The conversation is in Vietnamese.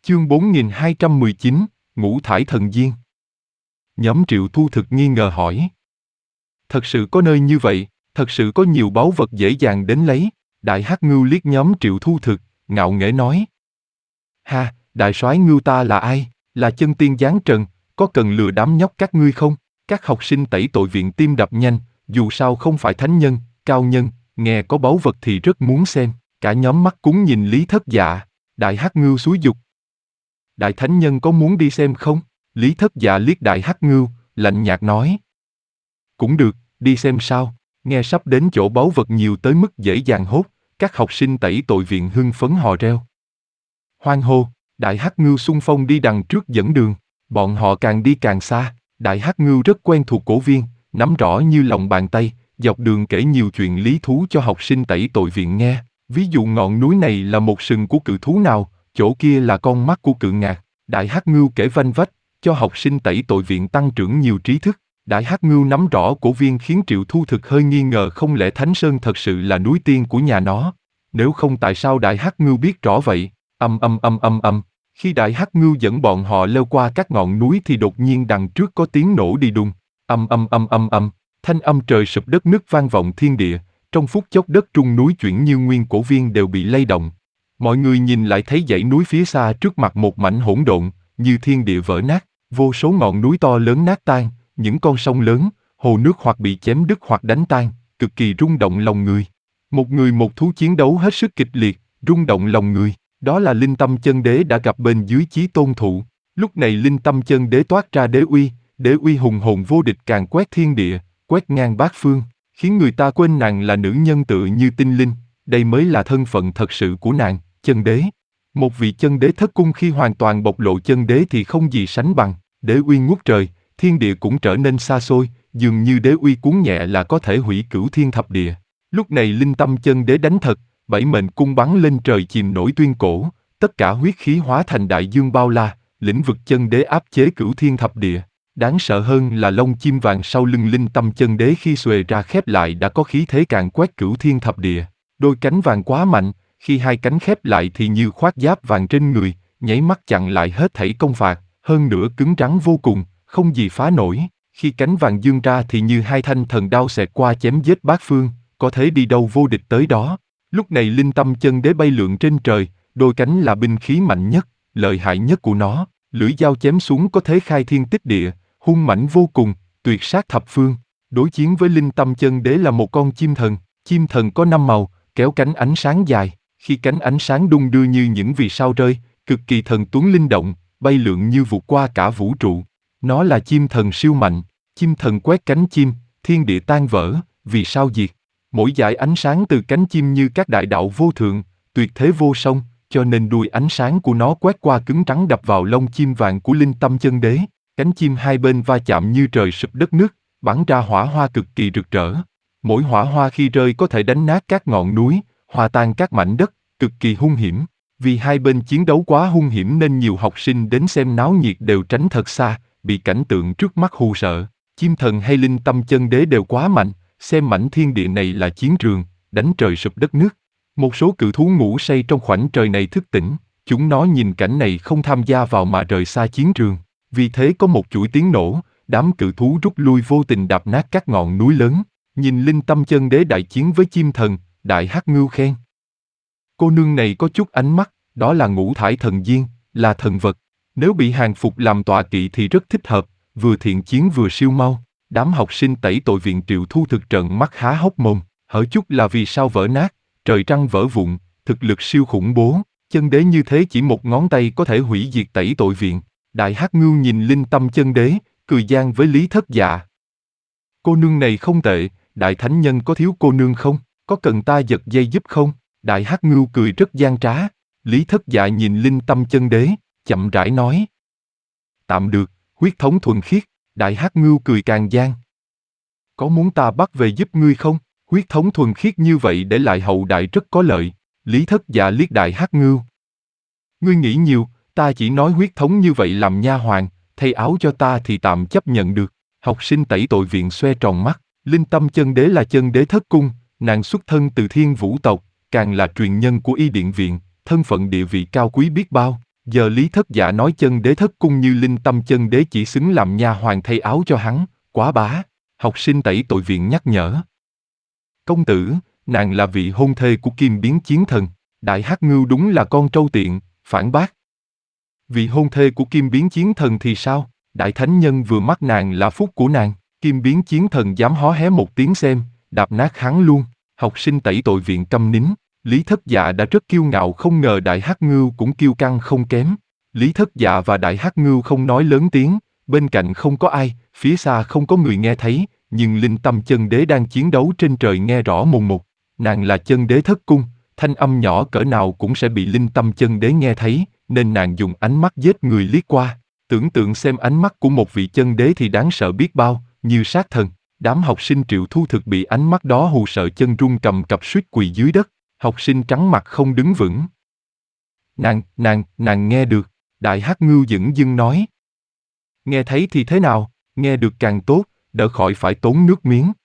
Chương 4219, Ngũ Thải Thần Diên. Nhóm Triệu Thu Thực nghi ngờ hỏi. Thật sự có nơi như vậy, thật sự có nhiều báu vật dễ dàng đến lấy. Đại Hắc Ngưu liếc nhóm Triệu Thu Thực, ngạo nghễ nói. Ha, đại soái Ngưu ta là ai? Là chân tiên giáng trần, có cần lừa đám nhóc các ngươi không? Các học sinh tẩy tội viện tim đập nhanh, dù sao không phải thánh nhân, cao nhân, nghe có báu vật thì rất muốn xem. Cả nhóm mắt cúng nhìn Lý Thất Dạ. Đại Hắc Ngưu xúi giục. Đại thánh nhân có muốn đi xem không? Lý Thất Dạ liếc Đại Hắc Ngưu, lạnh nhạt nói. Cũng được, đi xem sao. Nghe sắp đến chỗ báu vật nhiều tới mức dễ dàng hốt, các học sinh tẩy tội viện hưng phấn hò reo. Hoan hô, Đại Hắc Ngưu xung phong đi đằng trước dẫn đường. Bọn họ càng đi càng xa. Đại Hắc Ngưu rất quen thuộc cổ viên, nắm rõ như lòng bàn tay, dọc đường kể nhiều chuyện lý thú cho học sinh tẩy tội viện nghe. Ví dụ ngọn núi này là một sừng của cự thú nào, chỗ kia là con mắt của cự ngạc. Đại Hắc Ngưu kể vanh vách, cho học sinh tẩy tội viện tăng trưởng nhiều trí thức. Đại Hắc Ngưu nắm rõ cổ viên khiến Triệu Thu Thực hơi nghi ngờ không lẽ Thánh Sơn thật sự là núi tiên của nhà nó. Nếu không tại sao Đại Hắc Ngưu biết rõ vậy? Khi Đại Hắc Ngưu dẫn bọn họ leo qua các ngọn núi thì đột nhiên đằng trước có tiếng nổ đi đùng. Thanh âm trời sụp đất nứt vang vọng thiên địa, trong phút chốc đất trung núi chuyển như nguyên cổ viên đều bị lay động. Mọi người nhìn lại thấy dãy núi phía xa trước mặt một mảnh hỗn độn, như thiên địa vỡ nát, vô số ngọn núi to lớn nát tan, những con sông lớn, hồ nước hoặc bị chém đứt hoặc đánh tan, cực kỳ rung động lòng người. Một người một thú chiến đấu hết sức kịch liệt, rung động lòng người. Đó là Linh Tâm Chân Đế đã gặp bên dưới Chí Tôn Thụ. Lúc này Linh Tâm Chân Đế toát ra đế uy hùng hồn vô địch càn quét thiên địa, quét ngang bát phương, khiến người ta quên nàng là nữ nhân tựa như tinh linh. Đây mới là thân phận thật sự của nàng, chân đế. Một vị chân đế thất cung khi hoàn toàn bộc lộ chân đế thì không gì sánh bằng. Đế uy ngút trời, thiên địa cũng trở nên xa xôi, dường như đế uy cuốn nhẹ là có thể hủy cửu thiên thập địa. Lúc này Linh Tâm Chân Đế đánh thật, bảy mệnh cung bắn lên trời chìm nổi tuyên cổ, tất cả huyết khí hóa thành đại dương bao la, lĩnh vực chân đế áp chế cửu thiên thập địa. Đáng sợ hơn là lông chim vàng sau lưng Linh Tâm Chân Đế khi xuề ra khép lại đã có khí thế càn quét cửu thiên thập địa. Đôi cánh vàng quá mạnh, khi hai cánh khép lại thì như khoác giáp vàng trên người, nháy mắt chặn lại hết thảy công phạt, hơn nữa cứng rắn vô cùng, không gì phá nổi. Khi cánh vàng dương ra thì như hai thanh thần đao xẹt qua chém giết bát phương, có thể đi đâu vô địch tới đó. Lúc này Linh Tâm Chân Đế bay lượn trên trời, đôi cánh là binh khí mạnh nhất, lợi hại nhất của nó, lưỡi dao chém xuống có thể khai thiên tích địa, hung mãnh vô cùng, tuyệt sát thập phương. Đối chiến với Linh Tâm Chân Đế là một con chim thần có 5 màu, kéo cánh ánh sáng dài, khi cánh ánh sáng đung đưa như những vì sao rơi, cực kỳ thần tuấn linh động, bay lượn như vụt qua cả vũ trụ. Nó là chim thần siêu mạnh, chim thần quét cánh chim, thiên địa tan vỡ, vì sao diệt. Mỗi dải ánh sáng từ cánh chim như các đại đạo vô thượng, tuyệt thế vô song, cho nên đuôi ánh sáng của nó quét qua cứng trắng đập vào lông chim vàng của Linh Tâm Chân Đế. Cánh chim hai bên va chạm như trời sụp đất nứt, bắn ra hỏa hoa cực kỳ rực rỡ. Mỗi hỏa hoa khi rơi có thể đánh nát các ngọn núi, hòa tan các mảnh đất, cực kỳ hung hiểm. Vì hai bên chiến đấu quá hung hiểm nên nhiều học sinh đến xem náo nhiệt đều tránh thật xa, bị cảnh tượng trước mắt hù sợ. Chim thần hay Linh Tâm Chân Đế đều quá mạnh, xem mảnh thiên địa này là chiến trường, đánh trời sụp đất nước. Một số cự thú ngủ say trong khoảnh trời này thức tỉnh, chúng nó nhìn cảnh này không tham gia vào mà rời xa chiến trường. Vì thế có một chuỗi tiếng nổ, đám cự thú rút lui vô tình đạp nát các ngọn núi lớn. Nhìn Linh Tâm Chân Đế đại chiến với chim thần, Đại Hắc Ngưu khen. Cô nương này có chút ánh mắt, đó là Ngũ Thải Thần Diên, là thần vật. Nếu bị hàng phục làm tọa kỵ thì rất thích hợp, vừa thiện chiến vừa siêu mau. Đám học sinh tẩy tội viện Triệu Thu Thực trợn mắt há hốc mồm, hở chút là vì sao vỡ nát, trời trăng vỡ vụn, thực lực siêu khủng bố, chân đế như thế chỉ một ngón tay có thể hủy diệt tẩy tội viện. Đại Hắc Ngưu nhìn Linh Tâm Chân Đế, cười gian với Lý Thất Dạ. Cô nương này không tệ, đại thánh nhân có thiếu cô nương không, có cần ta giật dây giúp không? Đại Hắc Ngưu cười rất gian trá. Lý Thất Dạ nhìn Linh Tâm Chân Đế, chậm rãi nói. Tạm được, huyết thống thuần khiết. Đại Hắc Ngưu cười càng gian. Có muốn ta bắt về giúp ngươi không? Huyết thống thuần khiết như vậy để lại hậu đại rất có lợi. Lý Thất Dạ liếc Đại Hắc Ngưu. Ngươi nghĩ nhiều, ta chỉ nói huyết thống như vậy làm nha hoàn, thay áo cho ta thì tạm chấp nhận được. Học sinh tẩy tội viện xoe tròn mắt. Linh Tâm Chân Đế là chân đế thất cung, nàng xuất thân từ Thiên Vũ tộc, càng là truyền nhân của Y Điện Viện, thân phận địa vị cao quý biết bao. Giờ Lý Thất Dạ nói chân đế thất cung như linh tâm chân đế chỉ xứng làm nha hoàn thay áo cho hắn, quá bá. Học sinh tẩy tội viện nhắc nhở. Công tử, nàng là vị hôn thê của Kim Biến Chiến Thần, Đại Hắc Ngưu đúng là con trâu tiện, phản bác. Vị hôn thê của Kim Biến Chiến Thần thì sao? Đại Thánh Nhân vừa mắt nàng là phúc của nàng, Kim Biến Chiến Thần dám hó hé một tiếng xem, đạp nát hắn luôn. Học sinh tẩy tội viện câm nín. Lý Thất Dạ đã rất kiêu ngạo, không ngờ Đại Hắc Ngưu cũng kiêu căng không kém. Lý Thất Dạ và Đại Hắc Ngưu không nói lớn tiếng, bên cạnh không có ai, phía xa không có người nghe thấy, nhưng linh tâm chân đế đang chiến đấu trên trời nghe rõ mồn một. Nàng là chân đế thất cung, thanh âm nhỏ cỡ nào cũng sẽ bị linh tâm chân đế nghe thấy, nên nàng dùng ánh mắt giết người liếc qua. Tưởng tượng xem ánh mắt của một vị chân đế thì đáng sợ biết bao, như sát thần. Đám học sinh Triệu Thu Thực bị ánh mắt đó hù sợ chân run cầm cập suýt quỳ dưới đất. Học sinh trắng mặt không đứng vững. Nàng nghe được, Đại Hắc Ngưu dửng dưng nói. Nghe thấy thì thế nào, nghe được càng tốt, đỡ khỏi phải tốn nước miếng.